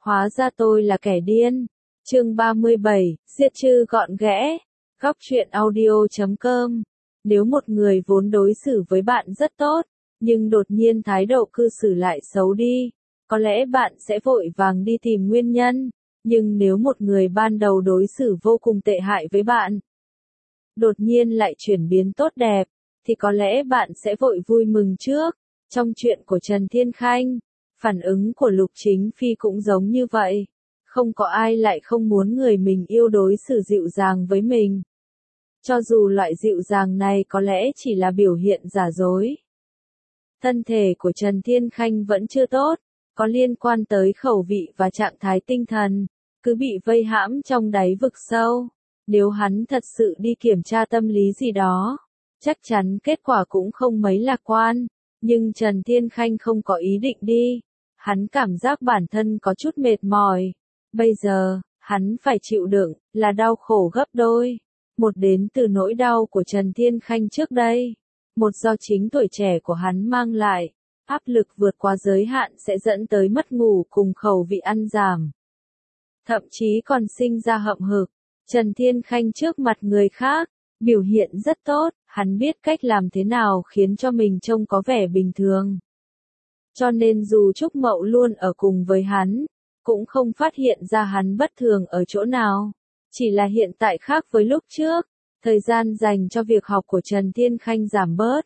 Hóa ra tôi là kẻ điên. Chương 37, giết chư gọn ghẽ. Góc truyện audio.com. Nếu một người vốn đối xử với bạn rất tốt, nhưng đột nhiên thái độ cư xử lại xấu đi, có lẽ bạn sẽ vội vàng đi tìm nguyên nhân. Nhưng nếu một người ban đầu đối xử vô cùng tệ hại với bạn, đột nhiên lại chuyển biến tốt đẹp, thì có lẽ bạn sẽ vội vui mừng trước. Trong chuyện của Trần Thiên Khanh, phản ứng của Lục Chính Phi cũng giống như vậy. Không có ai lại không muốn người mình yêu đối xử dịu dàng với mình. Cho dù loại dịu dàng này có lẽ chỉ là biểu hiện giả dối. Thân thể của Trần Thiên Khanh vẫn chưa tốt, có liên quan tới khẩu vị và trạng thái tinh thần, cứ bị vây hãm trong đáy vực sâu. Nếu hắn thật sự đi kiểm tra tâm lý gì đó, chắc chắn kết quả cũng không mấy lạc quan. Nhưng Trần Thiên Khanh không có ý định đi. Hắn cảm giác bản thân có chút mệt mỏi. Bây giờ, hắn phải chịu đựng, là đau khổ gấp đôi. Một đến từ nỗi đau của Trần Thiên Khanh trước đây. Một do chính tuổi trẻ của hắn mang lại. Áp lực vượt qua giới hạn sẽ dẫn tới mất ngủ cùng khẩu vị ăn giảm. Thậm chí còn sinh ra hậm hực. Trần Thiên Khanh trước mặt người khác, biểu hiện rất tốt, hắn biết cách làm thế nào khiến cho mình trông có vẻ bình thường. Cho nên dù Trúc Mậu luôn ở cùng với hắn, cũng không phát hiện ra hắn bất thường ở chỗ nào. Chỉ là hiện tại khác với lúc trước, thời gian dành cho việc học của Trần Thiên Khanh giảm bớt.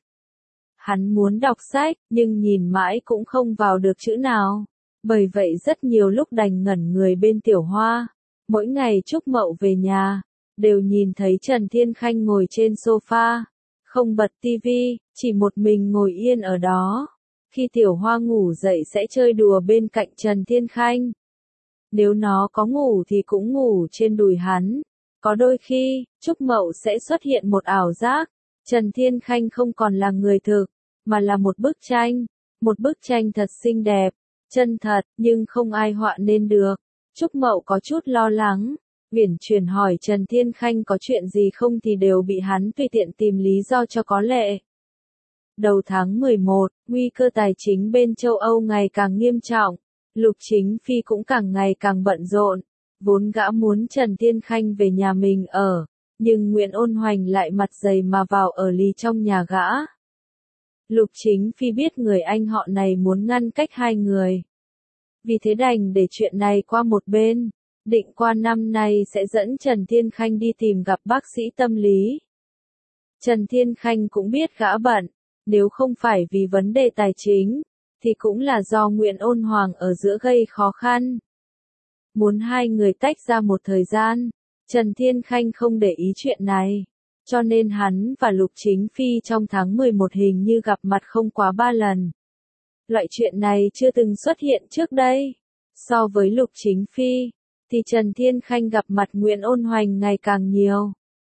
Hắn muốn đọc sách, nhưng nhìn mãi cũng không vào được chữ nào. Bởi vậy rất nhiều lúc đành ngẩn người bên Tiểu Hoa. Mỗi ngày Trúc Mậu về nhà, đều nhìn thấy Trần Thiên Khanh ngồi trên sofa, không bật tivi, chỉ một mình ngồi yên ở đó. Khi Tiểu Hoa ngủ dậy sẽ chơi đùa bên cạnh Trần Thiên Khanh. Nếu nó có ngủ thì cũng ngủ trên đùi hắn. Có đôi khi, Trúc Mậu sẽ xuất hiện một ảo giác, Trần Thiên Khanh không còn là người thực, mà là một bức tranh. Một bức tranh thật xinh đẹp, chân thật, nhưng không ai họa nên được. Trúc Mậu có chút lo lắng. Uyển Chuyển hỏi Trần Thiên Khanh có chuyện gì không thì đều bị hắn tùy tiện tìm lý do cho có lệ. Đầu tháng 11, nguy cơ tài chính bên châu Âu ngày càng nghiêm trọng. Lục Chính Phi cũng càng ngày càng bận rộn. Vốn gã muốn Trần Thiên Khanh về nhà mình ở, nhưng Nguyễn Ôn Hoành lại mặt dày mà vào ở lì trong nhà gã. Lục Chính Phi biết người anh họ này muốn ngăn cách hai người. Vì thế đành để chuyện này qua một bên. Định qua năm nay sẽ dẫn Trần Thiên Khanh đi tìm gặp bác sĩ tâm lý. Trần Thiên Khanh cũng biết gã bận, nếu không phải vì vấn đề tài chính, thì cũng là do Nguyễn Ôn Hoàng ở giữa gây khó khăn. Muốn hai người tách ra một thời gian, Trần Thiên Khanh không để ý chuyện này. Cho nên hắn và Lục Chính Phi trong tháng 11 hình như gặp mặt không quá 3 lần. Loại chuyện này chưa từng xuất hiện trước đây. So với Lục Chính Phi, thì Trần Thiên Khanh gặp mặt Nguyễn Ôn Hoành ngày càng nhiều.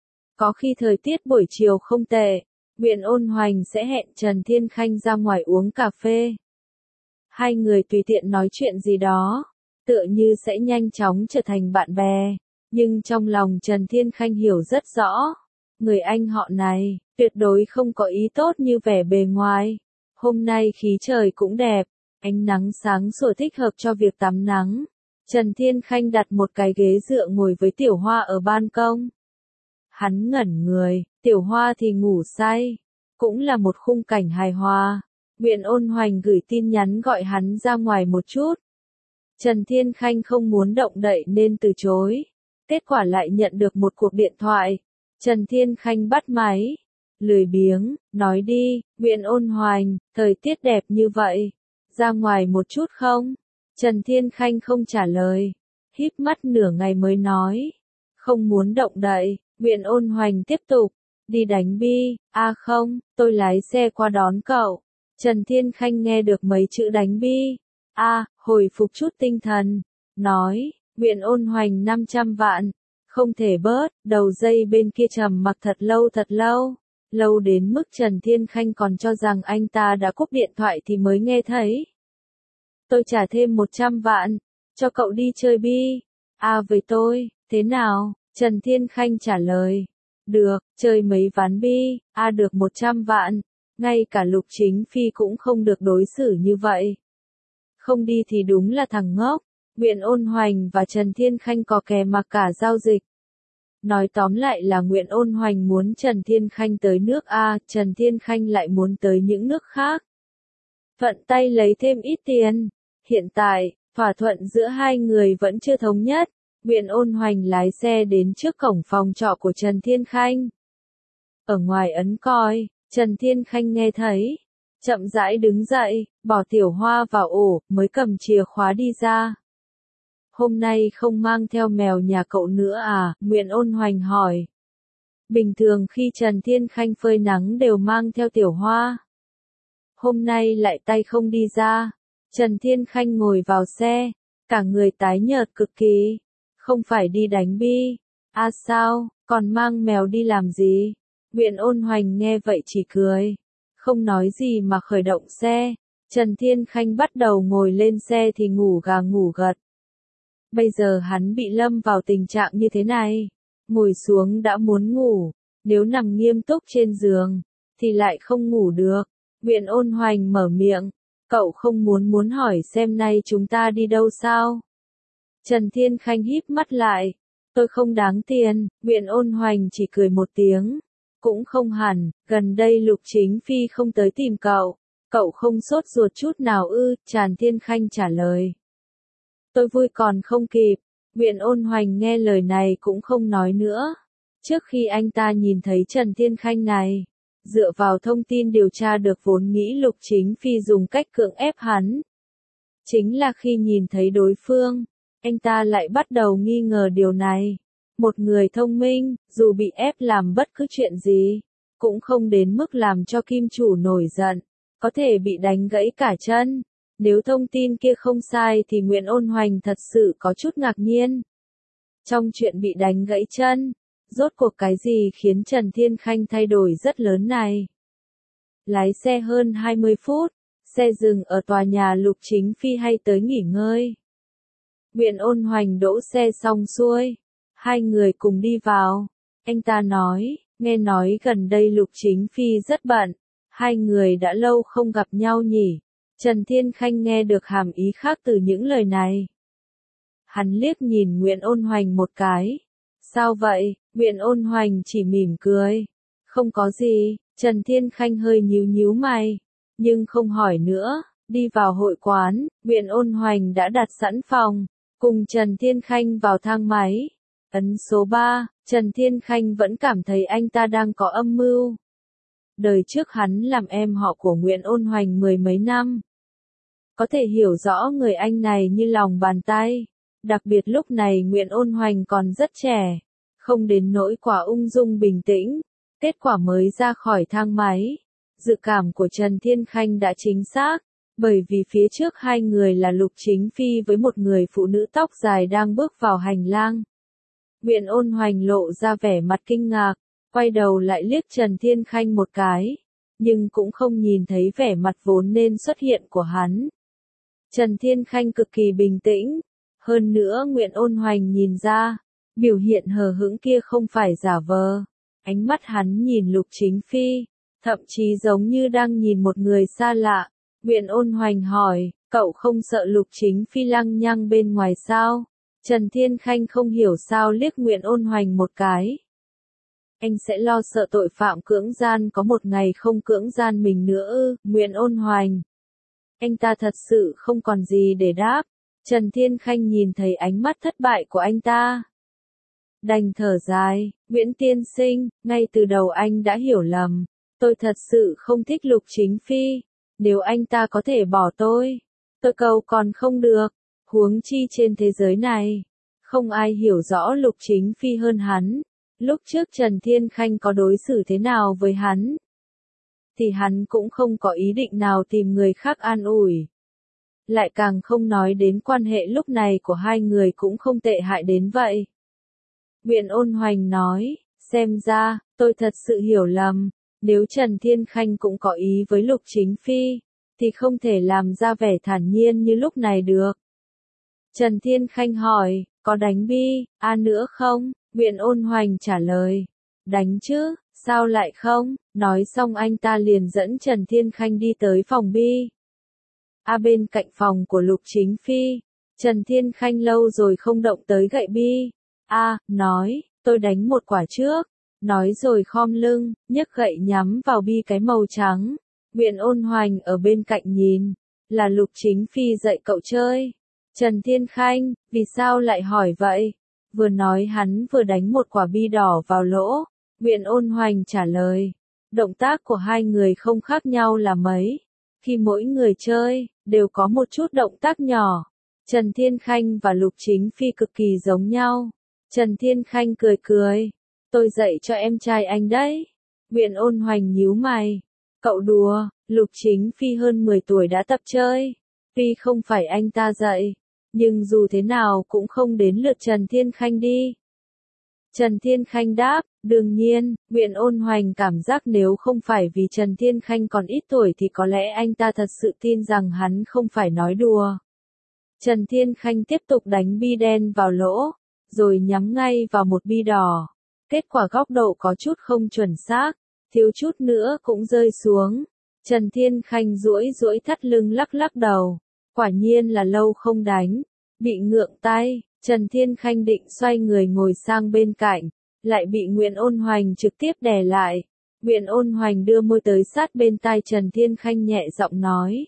Có khi thời tiết buổi chiều không tệ, Nguyễn Ôn Hoành sẽ hẹn Trần Thiên Khanh ra ngoài uống cà phê. Hai người tùy tiện nói chuyện gì đó, tựa như sẽ nhanh chóng trở thành bạn bè. Nhưng trong lòng Trần Thiên Khanh hiểu rất rõ, người anh họ này, tuyệt đối không có ý tốt như vẻ bề ngoài. Hôm nay khí trời cũng đẹp, ánh nắng sáng sủa thích hợp cho việc tắm nắng. Trần Thiên Khanh đặt một cái ghế dựa ngồi với Tiểu Hoa ở ban công. Hắn ngẩn người, Tiểu Hoa thì ngủ say. Cũng là một khung cảnh hài hòa. Nguyễn Ôn Hoành gửi tin nhắn gọi hắn ra ngoài một chút. Trần Thiên Khanh không muốn động đậy nên từ chối. Kết quả lại nhận được một cuộc điện thoại. Trần Thiên Khanh bắt máy. Lười biếng, nói đi, Nguyễn Ôn Hoành, thời tiết đẹp như vậy. Ra ngoài một chút không? Trần Thiên Khanh không trả lời. Híp mắt nửa ngày mới nói. Không muốn động đậy. Nguyễn Ôn Hoành tiếp tục. Đi đánh bi, không, tôi lái xe qua đón cậu. Trần Thiên Khanh nghe được mấy chữ đánh bi. Hồi phục chút tinh thần. Nói, Nguyễn Ôn Hoành 500 vạn. Không thể bớt, đầu dây bên kia trầm mặc thật lâu. Lâu đến mức Trần Thiên Khanh còn cho rằng anh ta đã cúp điện thoại thì mới nghe thấy. Tôi trả thêm 100 vạn, cho cậu đi chơi bi. Với tôi, thế nào? Trần Thiên Khanh trả lời. Được, chơi mấy ván bi, được 100 vạn. Ngay cả Lục Chính Phi cũng không được đối xử như vậy. Không đi thì đúng là thằng ngốc. Nguyễn Ôn Hoành và Trần Thiên Khanh có kè mà cả giao dịch. Nói tóm lại là Nguyễn Ôn Hoành muốn Trần Thiên Khanh tới nước A, Trần Thiên Khanh lại muốn tới những nước khác. Thuận tay lấy thêm ít tiền. Hiện tại, thỏa thuận giữa hai người vẫn chưa thống nhất. Nguyễn Ôn Hoành lái xe đến trước cổng phòng trọ của Trần Thiên Khanh. Ở ngoài ấn còi, Trần Thiên Khanh nghe thấy. Chậm rãi đứng dậy, bỏ Tiểu Hoa vào ổ, mới cầm chìa khóa đi ra. Hôm nay không mang theo mèo nhà cậu nữa à? Nguyễn Ôn Hoành hỏi. Bình thường khi Trần Thiên Khanh phơi nắng đều mang theo Tiểu Hoa. Hôm nay lại tay không đi ra. Trần Thiên Khanh ngồi vào xe, cả người tái nhợt cực kỳ. Không phải đi đánh bi. À sao, còn mang mèo đi làm gì? Nguyễn Ôn Hoành nghe vậy chỉ cười. Không nói gì mà khởi động xe. Trần Thiên Khanh bắt đầu ngồi lên xe thì ngủ gà ngủ gật. Bây giờ hắn bị lâm vào tình trạng như thế này. Ngồi xuống đã muốn ngủ. Nếu nằm nghiêm túc trên giường, thì lại không ngủ được. Nguyễn Ôn Hoành mở miệng. Cậu không muốn hỏi xem nay chúng ta đi đâu sao? Trần Thiên Khanh híp mắt lại. Tôi không đáng tiền. Nguyễn Ôn Hoành chỉ cười một tiếng. Cũng không hẳn, gần đây Lục Chính Phi không tới tìm cậu. Cậu không sốt ruột chút nào ư? Trần Thiên Khanh trả lời. Tôi vui còn không kịp. Nguyễn Ôn Hoành nghe lời này cũng không nói nữa. Trước khi anh ta nhìn thấy Trần Thiên Khanh này, dựa vào thông tin điều tra được vốn nghĩ Lục Chính Phi dùng cách cưỡng ép hắn. Chính là khi nhìn thấy đối phương, anh ta lại bắt đầu nghi ngờ điều này. Một người thông minh, dù bị ép làm bất cứ chuyện gì, cũng không đến mức làm cho kim chủ nổi giận, có thể bị đánh gãy cả chân. Nếu thông tin kia không sai thì Nguyễn Ôn Hoành thật sự có chút ngạc nhiên. Trong chuyện bị đánh gãy chân, rốt cuộc cái gì khiến Trần Thiên Khanh thay đổi rất lớn này? Lái xe hơn 20 phút, xe dừng ở tòa nhà Lục Chính Phi hay tới nghỉ ngơi. Nguyễn Ôn Hoành đỗ xe xong xuôi, hai người cùng đi vào. Anh ta nói, nghe nói gần đây Lục Chính Phi rất bận, hai người đã lâu không gặp nhau nhỉ? Trần Thiên Khanh nghe được hàm ý khác từ những lời này. Hắn liếc nhìn Nguyễn Ôn Hoành một cái. Sao vậy? Nguyễn Ôn Hoành chỉ mỉm cười. Không có gì. Trần Thiên Khanh hơi nhíu mày, nhưng không hỏi nữa. Đi vào hội quán, Nguyễn Ôn Hoành đã đặt sẵn phòng, cùng Trần Thiên Khanh vào thang máy. Ấn số 3, Trần Thiên Khanh vẫn cảm thấy anh ta đang có âm mưu. Đời trước hắn làm em họ của Nguyễn Ôn Hoành mười mấy năm. Có thể hiểu rõ người anh này như lòng bàn tay. Đặc biệt lúc này Nguyễn Ôn Hoành còn rất trẻ, không đến nỗi quá ung dung bình tĩnh. Kết quả mới ra khỏi thang máy, dự cảm của Trần Thiên Khanh đã chính xác, bởi vì phía trước hai người là Lục Chính Phi với một người phụ nữ tóc dài đang bước vào hành lang. Nguyễn Ôn Hoành lộ ra vẻ mặt kinh ngạc, quay đầu lại liếc Trần Thiên Khanh một cái, nhưng cũng không nhìn thấy vẻ mặt vốn nên xuất hiện của hắn. Trần Thiên Khanh cực kỳ bình tĩnh, hơn nữa Nguyễn Ôn Hoành nhìn ra, biểu hiện hờ hững kia không phải giả vờ. Ánh mắt hắn nhìn Lục Chính Phi, thậm chí giống như đang nhìn một người xa lạ. Nguyễn Ôn Hoành hỏi, cậu không sợ Lục Chính Phi lăng nhăng bên ngoài sao? Trần Thiên Khanh không hiểu sao liếc Nguyễn Ôn Hoành một cái. Anh sẽ lo sợ tội phạm cưỡng gian có một ngày không cưỡng gian mình nữa ư? Nguyễn Ôn Hoành. Anh ta thật sự không còn gì để đáp. Trần Thiên Khanh nhìn thấy ánh mắt thất bại của anh ta. Đành thở dài, Nguyễn tiên sinh, ngay từ đầu anh đã hiểu lầm. Tôi thật sự không thích Lục Chính Phi. Nếu anh ta có thể bỏ tôi cầu còn không được. Huống chi trên thế giới này, không ai hiểu rõ Lục Chính Phi hơn hắn. Lúc trước Trần Thiên Khanh có đối xử thế nào với hắn, thì hắn cũng không có ý định nào tìm người khác an ủi. Lại càng không nói đến quan hệ lúc này của hai người cũng không tệ hại đến vậy. Nguyễn Ôn Hoành nói, xem ra, tôi thật sự hiểu lầm. Nếu Trần Thiên Khanh cũng có ý với Lục Chính Phi, thì không thể làm ra vẻ thản nhiên như lúc này được. Trần Thiên Khanh hỏi, có đánh bi, nữa không? Nguyễn Ôn Hoành trả lời, đánh chứ, sao lại không? Nói xong anh ta liền dẫn Trần Thiên Khanh đi tới phòng bi. Bên cạnh phòng của Lục Chính Phi, Trần Thiên Khanh lâu rồi không động tới gậy bi. Nói, tôi đánh một quả trước. Nói rồi khom lưng, nhấc gậy nhắm vào bi cái màu trắng. Nguyễn Ôn Hoành ở bên cạnh nhìn. Là Lục Chính Phi dạy cậu chơi. Trần Thiên Khanh, vì sao lại hỏi vậy? Vừa nói hắn vừa đánh một quả bi đỏ vào lỗ. Nguyễn Ôn Hoành trả lời. Động tác của hai người không khác nhau là mấy. Khi mỗi người chơi, đều có một chút động tác nhỏ. Trần Thiên Khanh và Lục Chính Phi cực kỳ giống nhau. Trần Thiên Khanh cười cười. Tôi dạy cho em trai anh đấy. Nguyễn Ôn Hoành nhíu mày. Cậu đùa, Lục Chính Phi hơn 10 tuổi đã tập chơi. Tuy không phải anh ta dạy, nhưng dù thế nào cũng không đến lượt Trần Thiên Khanh đi. Trần Thiên Khanh đáp, đương nhiên, Nguyễn Ôn Hoành cảm giác nếu không phải vì Trần Thiên Khanh còn ít tuổi thì có lẽ anh ta thật sự tin rằng hắn không phải nói đùa. Trần Thiên Khanh tiếp tục đánh bi đen vào lỗ, rồi nhắm ngay vào một bi đỏ. Kết quả góc độ có chút không chuẩn xác, thiếu chút nữa cũng rơi xuống. Trần Thiên Khanh duỗi thắt lưng lắc lắc đầu. Quả nhiên là lâu không đánh, bị ngượng tay. Trần Thiên Khanh định xoay người ngồi sang bên cạnh, lại bị Nguyễn Ôn Hoành trực tiếp đè lại. Nguyễn Ôn Hoành đưa môi tới sát bên tai Trần Thiên Khanh nhẹ giọng nói.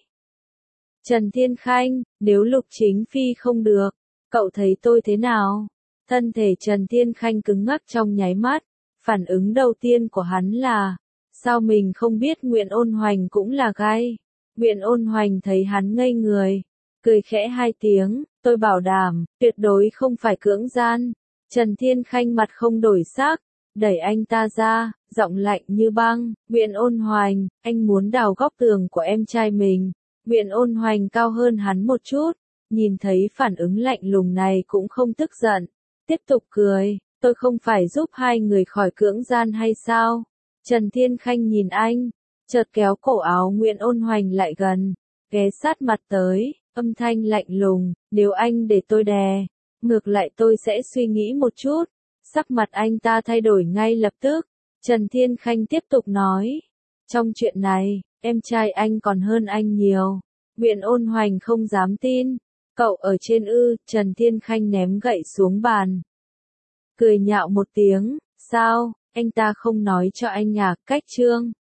Trần Thiên Khanh, nếu Lục Chính Phi không được, cậu thấy tôi thế nào? Thân thể Trần Thiên Khanh cứng ngắc trong nháy mắt, phản ứng đầu tiên của hắn là, sao mình không biết Nguyễn Ôn Hoành cũng là gay? Nguyễn Ôn Hoành thấy hắn ngây người, cười khẽ hai tiếng, tôi bảo đảm, tuyệt đối không phải cưỡng gian. Trần Thiên Khanh mặt không đổi sắc, đẩy anh ta ra, giọng lạnh như băng, Nguyễn Ôn Hoành, anh muốn đào góc tường của em trai mình. Nguyễn Ôn Hoành cao hơn hắn một chút, nhìn thấy phản ứng lạnh lùng này cũng không tức giận, tiếp tục cười, tôi không phải giúp hai người khỏi cưỡng gian hay sao? Trần Thiên Khanh nhìn anh, chợt kéo cổ áo Nguyễn Ôn Hoành lại gần, ghé sát mặt tới, âm thanh lạnh lùng, nếu anh để tôi đè, ngược lại tôi sẽ suy nghĩ một chút. Sắc mặt anh ta thay đổi ngay lập tức. Trần Thiên Khanh tiếp tục nói, trong chuyện này, em trai anh còn hơn anh nhiều. Nguyễn Ôn Hoành không dám tin. Cậu ở trên ư? Trần Thiên Khanh ném gậy xuống bàn. Cười nhạo một tiếng, sao, anh ta không nói cho anh cách chương.